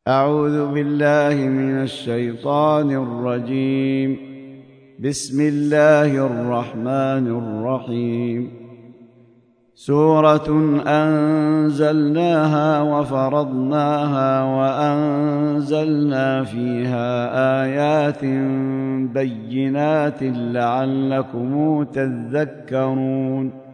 أعوذ بالله من الشيطان الرجيم. بسم الله الرحمن الرحيم. سورة أنزلناها وفرضناها وأنزلنا فيها آيات بينات لعلكم تذكرون.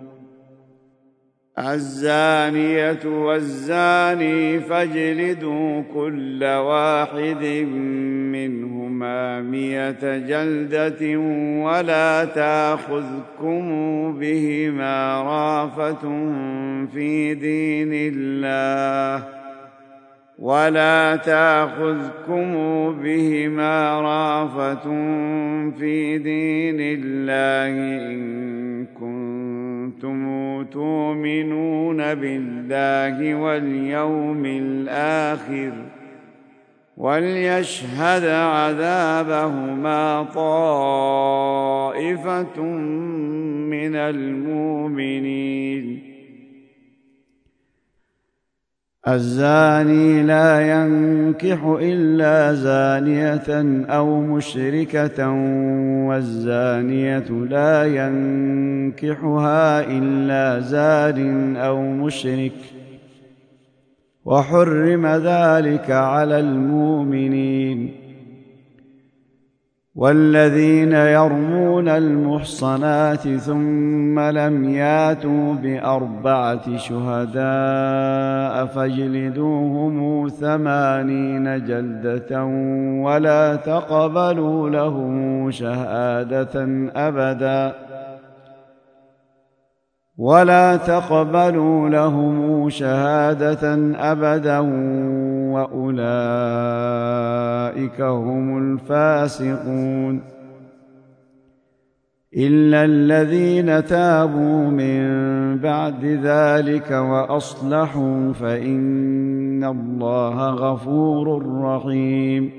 الزانية والزاني فاجلدوا كل واحد منهما 100 جلدة ولا تأخذكم بهما رأفة في دين الله إن كنتم تؤمنون بالله واليوم الآخر وليشهد عذابهما طائفة من المؤمنين. الزاني لا ينكح إلا زانية أو مشركة والزانية لا ينكحها إلا زان أو مشرك وحرم ذلك على المؤمنين. والذين يرمون المحصنات ثم لم ياتوا ب4 شهداء فاجلدوهم 80 جلدة ولا تقبلوا لهم شهادة أبدا وأولئك هم الفاسقون. إلا الذين تابوا من بعد ذلك وأصلحوا فإن الله غفور رحيم.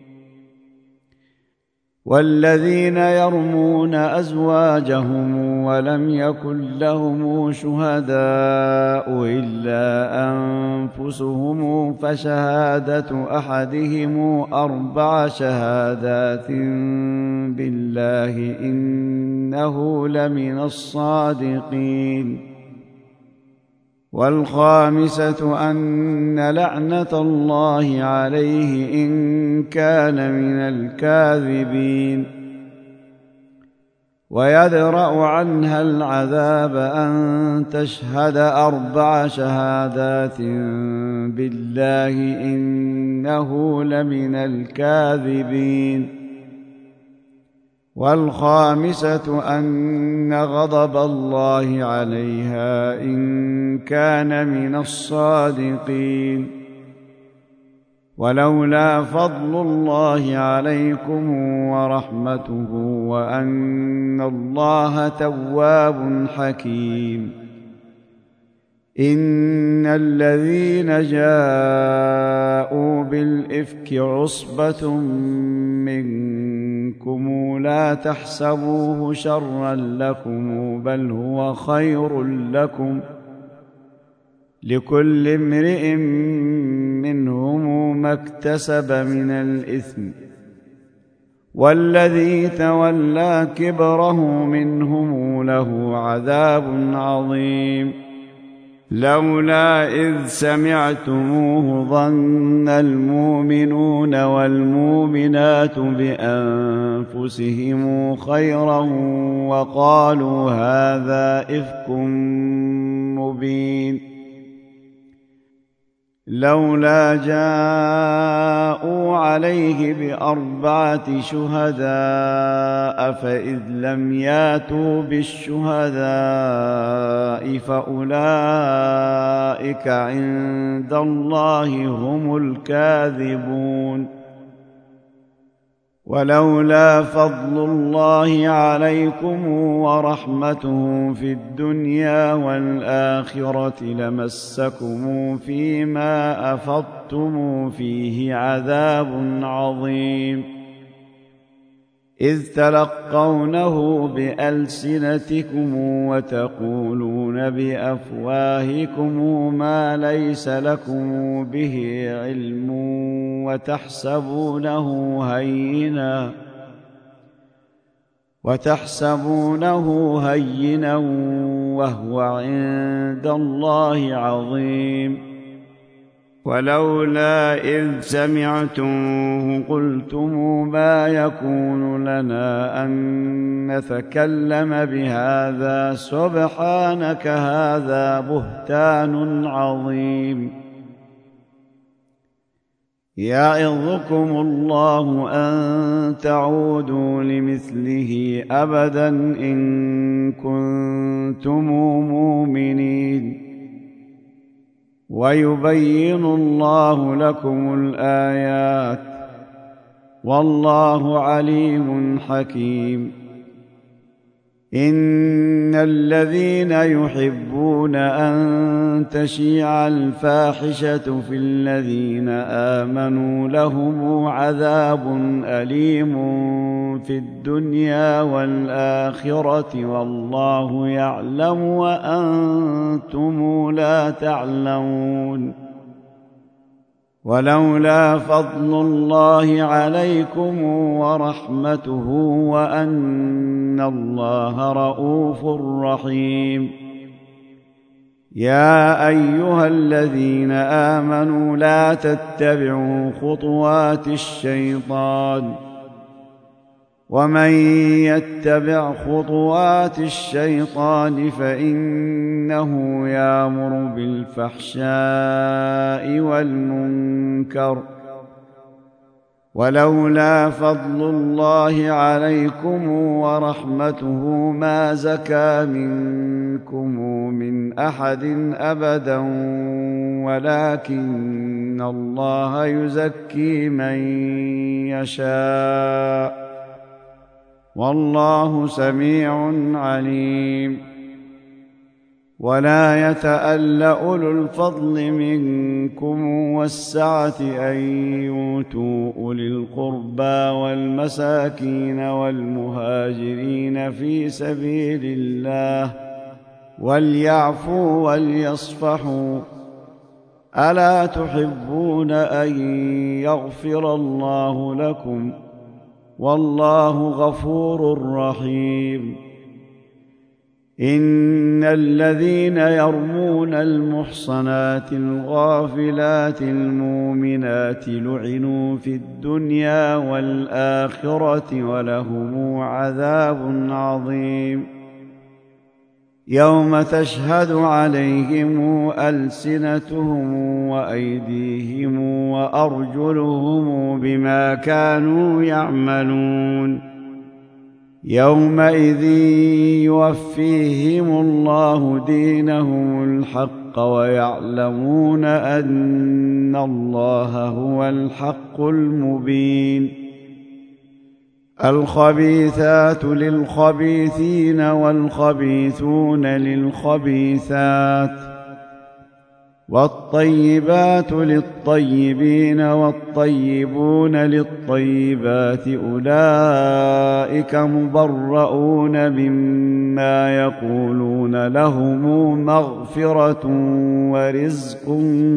والذين يرمون أزواجهم ولم يكن لهم شهداء إلا أنفسهم فشهادة أحدهم 4 شهادات بالله إنه لمن الصادقين. والخامسة أن لعنة الله عليه إن كان من الكاذبين. ويدرأ عنها العذاب أن تشهد 4 شهادات بالله إنه لمن الكاذبين. والخامسة أن غضب الله عليها إن كان من الصادقين. ولولا فضل الله عليكم ورحمته وأن الله تواب حكيم. إن الذين جاءوا بالإفك عصبة منكم لا تحسبوه شرا لكم بل هو خير لكم لكل امرئ منهم ما اكتسب من الإثم والذي تولى كبره منهم له عذاب عظيم. لولا إذ سمعتموه ظن المؤمنون والمؤمنات بأنفسهم خيرا وقالوا هذا إفك مبين. لولا جاءوا عليه ب4 شهداء فإذ لم ياتوا بالشهداء فأولئك عند الله هم الكاذبون. ولولا فضل الله عليكم ورحمته في الدنيا والآخرة لمسكم فيما أفضتم فيه عذاب عظيم. إذ تلقونه بألسنتكم وتقولون بأفواهكم ما ليس لكم به علم وتحسبونه هينا وهو عند الله عظيم. ولولا إذ سمعتموه قلتم ما يكون لنا أن نتكلم بهذا سبحانك هذا بهتان عظيم. يعظكم الله أن تعودوا لمثله أبدا إن كنتم مؤمنين. ويبين الله لكم الآيات والله عليم حكيم. إن الذين يحبون أن تشيع الفاحشة في الذين آمنوا لهم عذاب أليم في الدنيا والآخرة والله يعلم وأنتم لا تعلمون. ولولا فضل الله عليكم ورحمته وأن الله رءوف رحيم. يا أيها الذين آمنوا لا تتبعوا خطوات الشيطان ومن يتبع خطوات الشيطان فإنه يأمر بالفحشاء والمنكر. ولولا فضل الله عليكم ورحمته ما زكى منكم من أحد أبدا ولكن الله يزكي من يشاء والله سميع عليم. ولا يتأل أولو الفضل منكم والسعة أن يؤتوا أولي القربى والمساكين والمهاجرين في سبيل الله وليعفوا وليصفحوا. ألا تحبون أن يغفر الله لكم والله غفور رحيم. إن الذين يرمون المحصنات الغافلات المؤمنات لعنوا في الدنيا والآخرة ولهم عذاب عظيم. يوم تشهد عليهم ألسنتهم وأيديهم وأرجلهم بما كانوا يعملون. يومئذ يوفيهم الله دينهم الحق ويعلمون أن الله هو الحق المبين. الخبيثات للخبيثين والخبيثون للخبيثات والطيبات للطيبين والطيبون للطيبات أولئك مبرؤون مما يقولون لهم مغفرة ورزق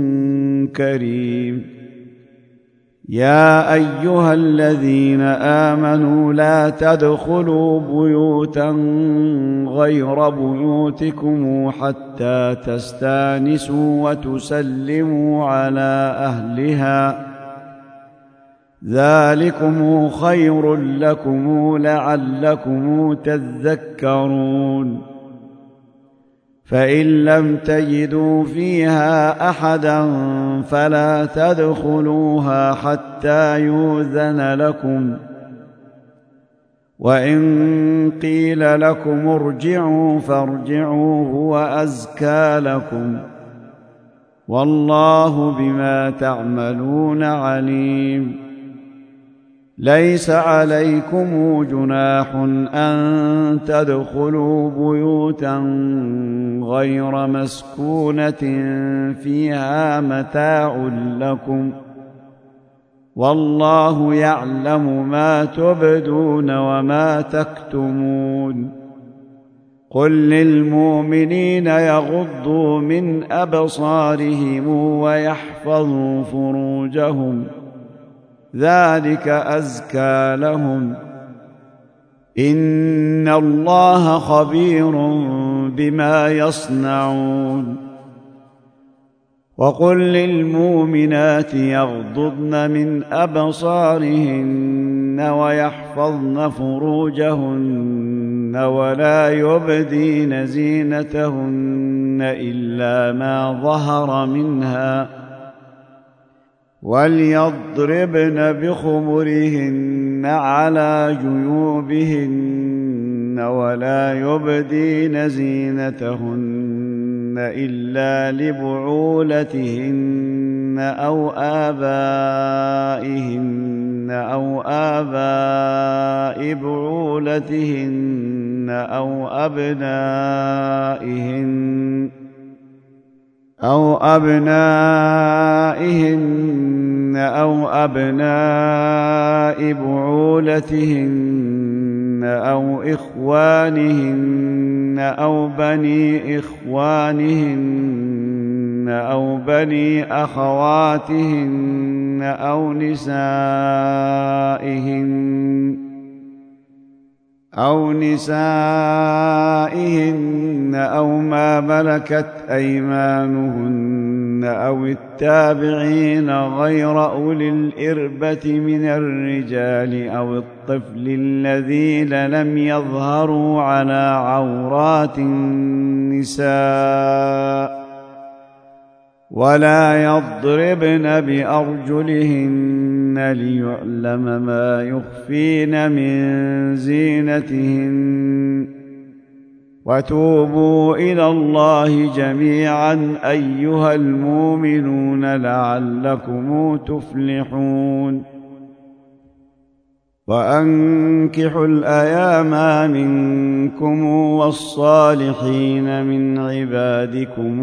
كريم. يا أيها الذين آمنوا لا تدخلوا بيوتا غير بيوتكم حتى تستانسوا وتسلموا على أهلها ذلكم خير لكم لعلكم تذكرون. فإن لم تجدوا فيها أحدا فلا تدخلوها حتى يؤذن لكم وإن قيل لكم ارجعوا فارجعوا هو أزكى لكم والله بما تعملون عليم. ليس عليكم جناح أن تدخلوا بيوتا غير مسكونة فيها متاع لكم والله يعلم ما تبدون وما تكتمون. قل للمؤمنين يغضوا من أبصارهم ويحفظوا فروجهم ذلك أزكى لهم إن الله خبير بما يصنعون وقل للمؤمنات يغضضن من أبصارهن ويحفظن فروجهن ولا يبدين زينتهن إلا ما ظهر منها وليضربن بخمرهن على جيوبهن ولا يبدين زينتهن إلا لبعولتهن أو آباء بعولتهن أو أبنائهن أو بعولتهن أو إخوانهن أو بني إخوانهن أو بني أخواتهن أو نسائهن أو ما ملكت أيمانهن أو التابعين غير أولي الإربة من الرجال أو الطفل الذين لم يظهروا على عورات النساء ولا يضربن بأرجلهن ليعلم ما يخفين من زينتهن وتوبوا إلى الله جميعا أيها المؤمنون لعلكم تفلحون وأنكحوا الأيام منكم والصالحين من عبادكم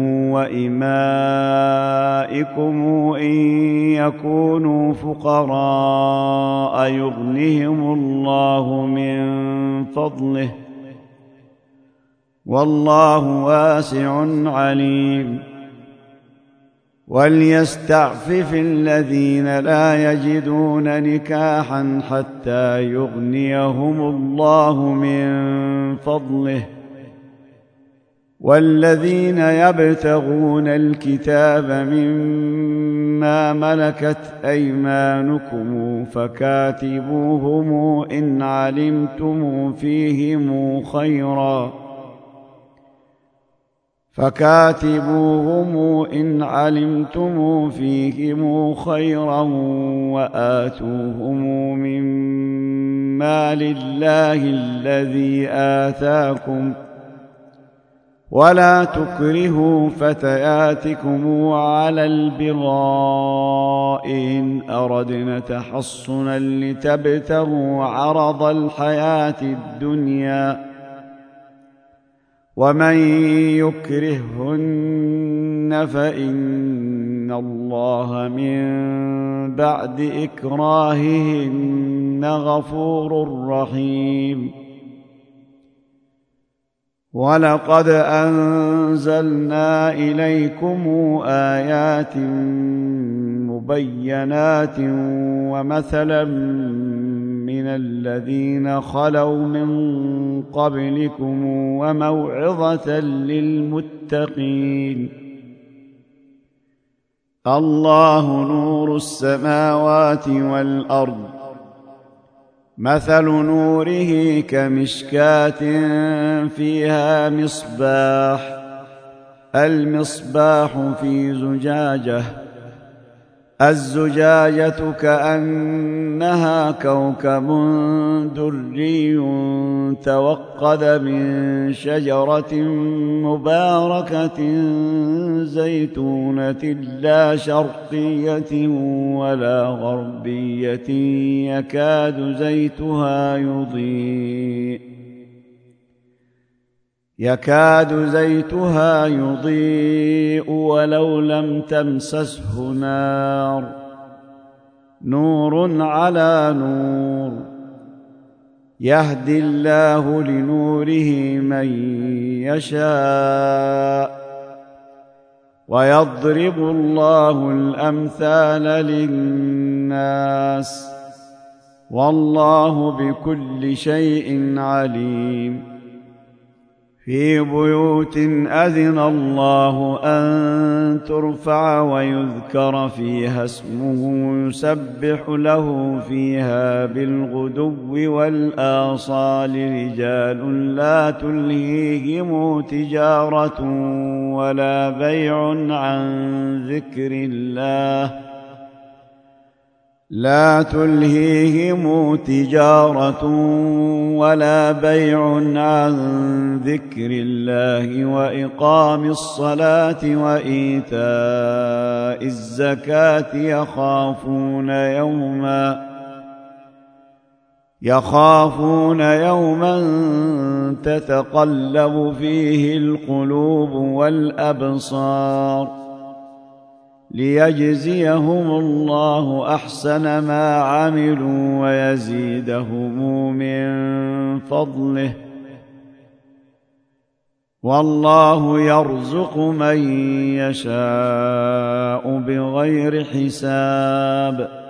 وإمائكم إن يكونوا فقراء يغنهم الله من فضله والله واسع عليم وليستعفف الذين لا يجدون نكاحا حتى يغنيهم الله من فضله والذين يبتغون الكتاب مما ملكت أيمانكم فكاتبوهم إن علمتم فيهم خيرا وآتوهم من مال الله الذي آتاكم ولا تكرهوا فتياتكم على البغاء إن أردنا تحصنا لتبتغوا عرض الحياة الدنيا ومن يكرههن فإن الله من بعد إكراههن غفور رحيم ولقد أنزلنا إليكم آيات مبينات ومثلا من الذين خلوا من قبلكم وموعظة للمتقين الله نور السماوات والأرض مثل نوره كمشكاة فيها المصباح في زجاجة الزجاجة كأنها كوكب دري توقد من شجرة مباركة زيتونة لا شرقية ولا غربية يكاد زيتها يضيء ولو لم تمسسه نور على نور يهدي الله لنوره من يشاء ويضرب الله الأمثال للناس الناس والله بكل شيء عليم في بيوت أذن الله أن ترفع ويذكر فيها اسمه يسبح له فيها بالغدو والآصال رجال لا تلهيهم تجارة ولا بيع عن ذكر الله لا تلهيهم تجارة ولا بيع عن ذكر الله وإقام الصلاة وإيتاء الزكاة يخافون يوما تتقلب فيه القلوب والأبصار ليجزيهم الله أحسن ما عملوا ويزيدهم من فضله والله يرزق من يشاء بغير حساب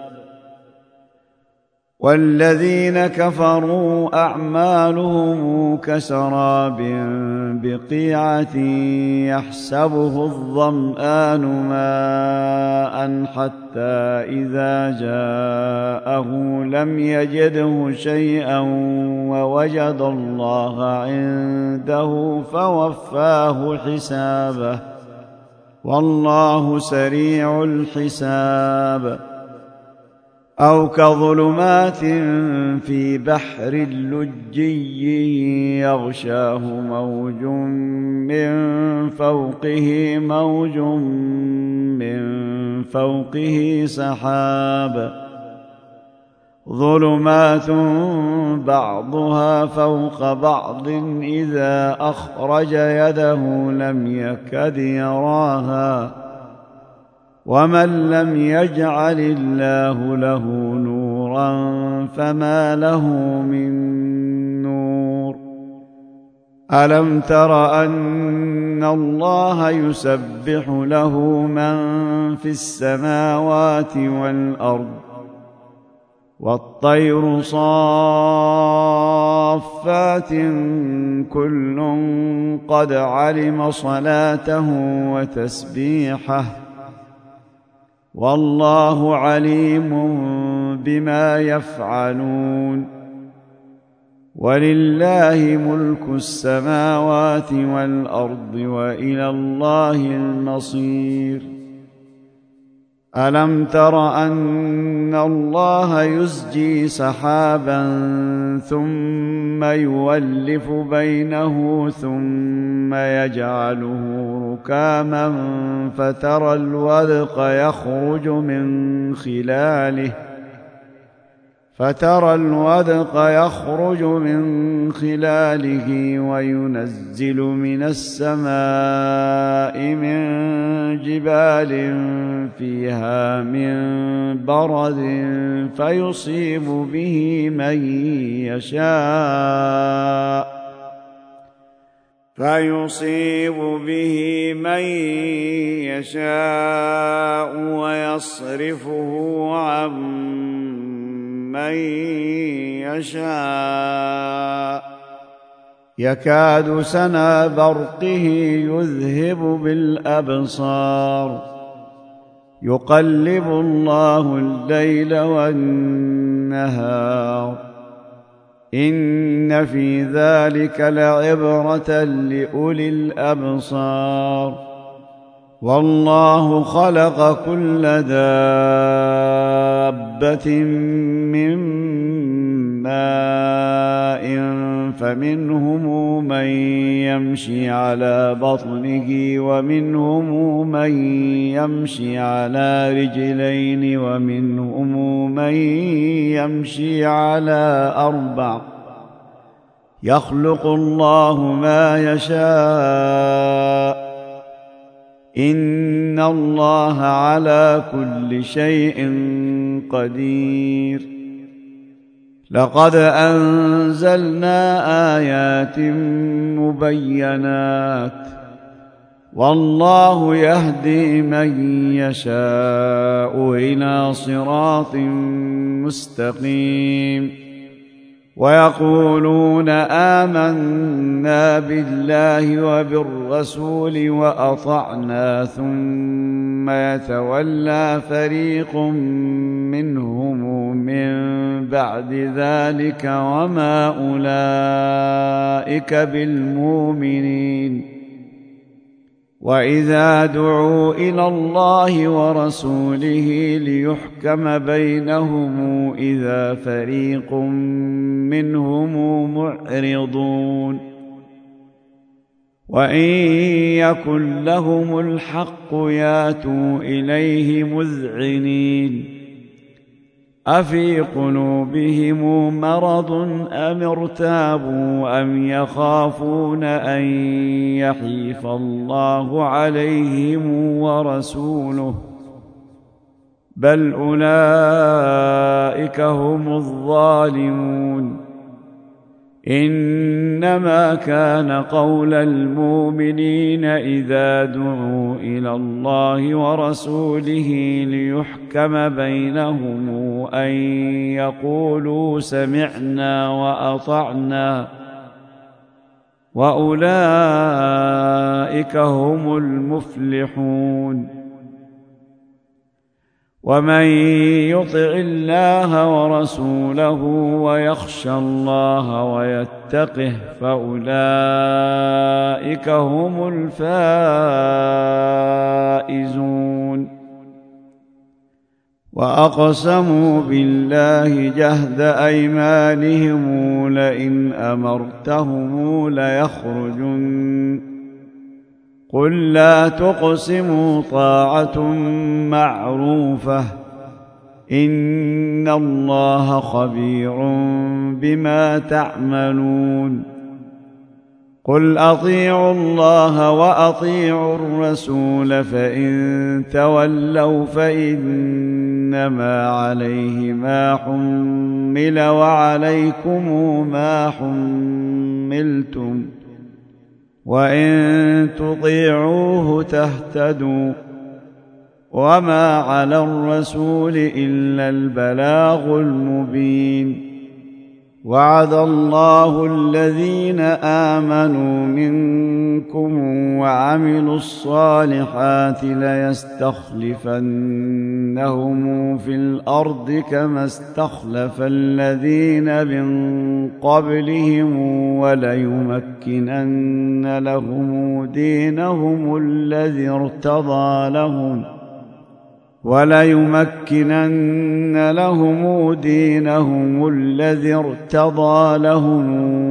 والذين كفروا أعمالهم كسراب بقيعة يحسبه الظمآن ماء حتى إذا جاءه لم يجده شيئا ووجد الله عنده فوفاه حسابه والله سريع الحساب أو كظلمات في بحر لجي يغشاه موج من فوقه سحاب ظلمات بعضها فوق بعض إذا أخرج يده لم يكد يراها ومن لم يجعل الله له نورا فما له من نور ألم تر أن الله يسبح له من في السماوات والأرض والطير صافات كل قد علم صلاته وتسبيحه والله عليم بما يفعلون ولله ملك السماوات والأرض وإلى الله المصير ألم تر أن الله يزجي سحابا ثم يولف بينه ثم يجعله ركاما فترى الودق يخرج من خلاله وينزل من السماء من جبال فيها من برد فيصيب به من يشاء ويصرفه عن من يشاء يكاد سنا برقه يذهب بالأبصار يقلب الله الليل والنهار إن في ذلك لعبرة لأولي الأبصار والله خلق كل دابة من ماء فمنهم من يمشي على بطنه ومنهم من يمشي على رجلين ومنهم من يمشي على أربع يخلق الله ما يشاء إن الله على كل شيء قدير لقد أنزلنا آيات مبينات والله يهدي من يشاء إلى صراط مستقيم ويقولون آمنا بالله وبالرسول وأطعنا ثم يتولى فريق منهم من بعد ذلك وما أولئك بالمؤمنين وإذا دعوا إلى الله ورسوله ليحكم بينهم إذا فريق منهم معرضون وإن يكن لهم الحق ياتوا إليه مذعنين أفي قلوبهم مرض أم ارتابوا أم يخافون أن يحيف الله عليهم ورسوله بل أولئك هم الظالمون إنما كان قول المؤمنين إذا دعوا إلى الله ورسوله ليحكم بينهم أن يقولوا سمعنا وأطعنا وأولئك هم المفلحون ومن يطع الله ورسوله ويخشى الله ويتقه فأولئك هم الفائزون وأقسموا بالله جهد أيمانهم لئن أمرتهم ليخرجن قل لا تقسموا طاعة معروفة إن الله خبير بما تعملون قل أطيعوا الله وأطيعوا الرسول فإن تولوا فإنما عليه ما حمل وعليكم ما حملتم وإن تطيعوه تهتدوا وما على الرسول إلا البلاغ المبين وعد الله الذين آمنوا منكم وعملوا الصالحات ليستخلفنهم في الأرض كما استخلف الذين من قبلهم وليمكنن لهم دينهم الذي ارتضى لهم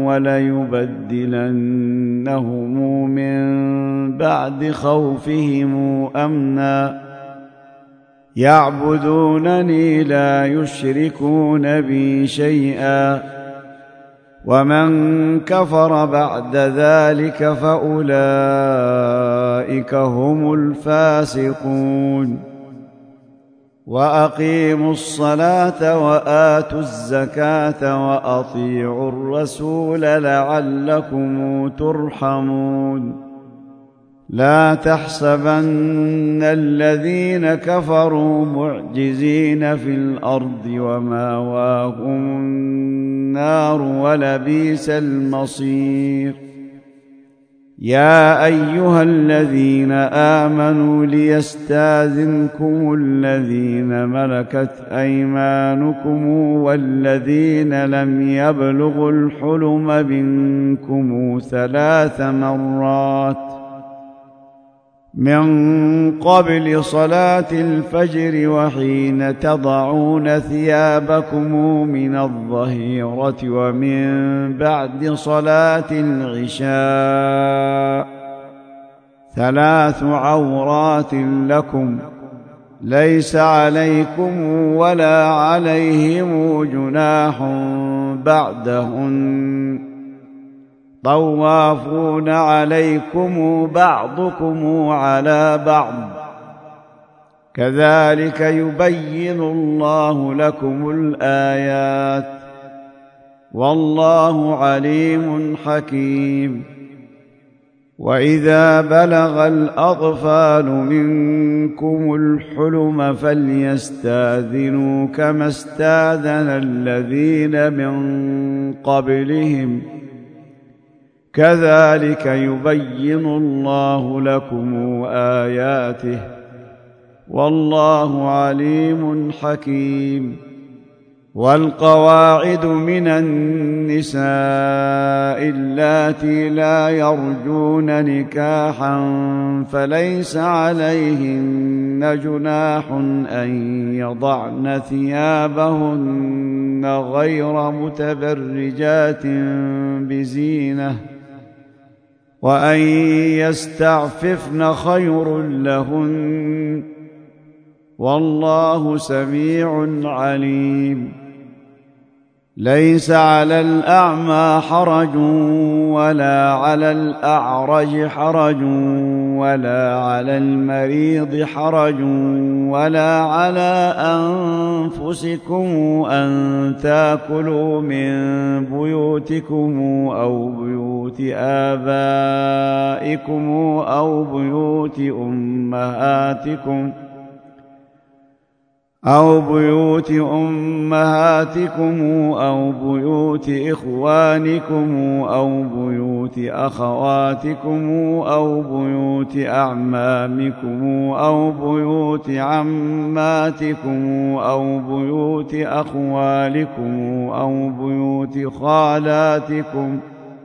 وليبدلنهم من بعد خوفهم أمنا يعبدونني لا يشركون بي شيئا ومن كفر بعد ذلك فأولئك هم الفاسقون وأقيموا الصلاة وآتوا الزكاة وأطيعوا الرسول لعلكم ترحمون لا تحسبن الذين كفروا معجزين في الأرض ومأواهم النار ولبئس المصير يا أيها الذين آمنوا ليستأذنكم الذين ملكت أيمانكم والذين لم يبلغوا الحلم منكم 3 مرات من قبل صلاة الفجر وحين تضعون ثيابكم من الظهيرة ومن بعد صلاة العشاء 3 عورات لكم ليس عليكم ولا عليهم جناح بعدهن طوافون عليكم بعضكم على بعض كذلك يبين الله لكم الآيات والله عليم حكيم وإذا بلغ الأطفال منكم الحلم فليستأذنوا كما استأذن الذين من قبلهم كذلك يبين الله لكم آياته والله عليم حكيم. والقواعد من النساء اللاتي لا يرجون نكاحا فليس عليهن جناح أن يضعن ثيابهن غير متبرجات بزينة وأن يستعففن خير لهن والله سميع عليم. ليس على الأعمى حرج ولا على الأعرج حرج ولا على المريض حرج ولا على أنفسكم أن تأكلوا من بيوتكم أو بيوت آبائكم أو بيوت أمهاتكم أو بيوت بيوت إخوانكم أو بيوت أخواتكم أو بيوت أعمامكم أو بيوت عماتكم أو بيوت أخوالكم أو بيوت خالاتكم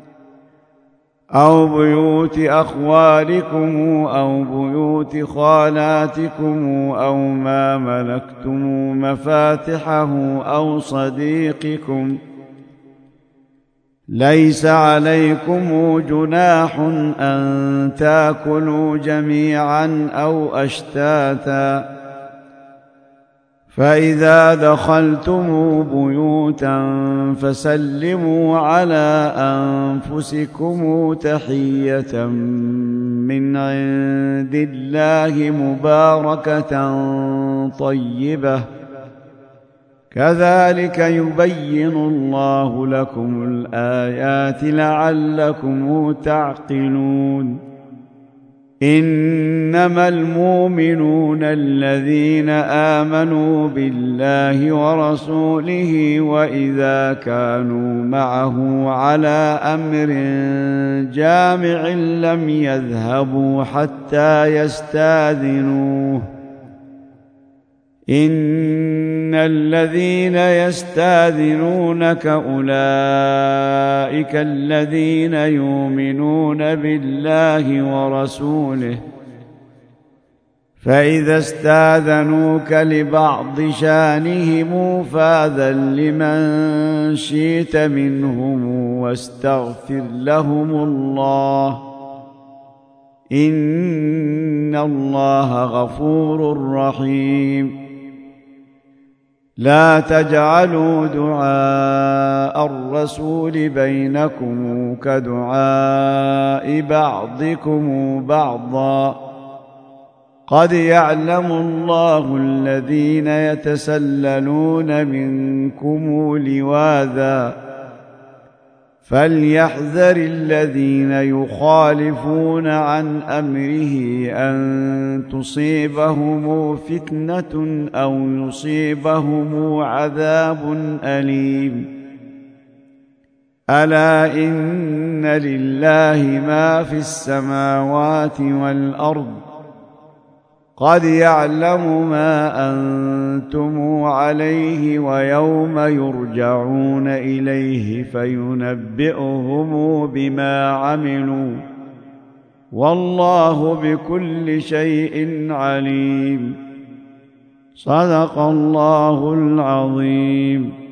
أو بيوت أخوالكم أو بيوت خالاتكم أو ما ملكتم مفاتحه أو صديقكم. ليس عليكم جناح أن تأكلوا جميعا أو أشتاتا فإذا دخلتم بيوتا فسلموا على أنفسكم تحية من عند الله مباركة طيبة كذلك يبين الله لكم الآيات لعلكم تعقلون. إنما المؤمنون الذين آمنوا بالله ورسوله وإذا كانوا معه على أمر جامع لم يذهبوا حتى يستأذنوه. إن الذين يستأذنونك أولئك الذين يؤمنون بالله ورسوله فإذا استأذنوك لبعض شأنهم فأذن لمن شئت منهم واستغفر لهم الله إن الله غفور رحيم. لا تجعلوا دعاء الرسول بينكم كدعاء بعضكم بعضا قد يعلم الله الذين يتسللون منكم لواذا فليحذر الذين يخالفون عن أمره أن تصيبهم فتنة أو يصيبهم عذاب أليم. ألا إن لله ما في السماوات والأرض قد يعلم ما أنتم عليه ويوم يرجعون إليه فينبئهم بما عملوا والله بكل شيء عليم. صدق الله العظيم.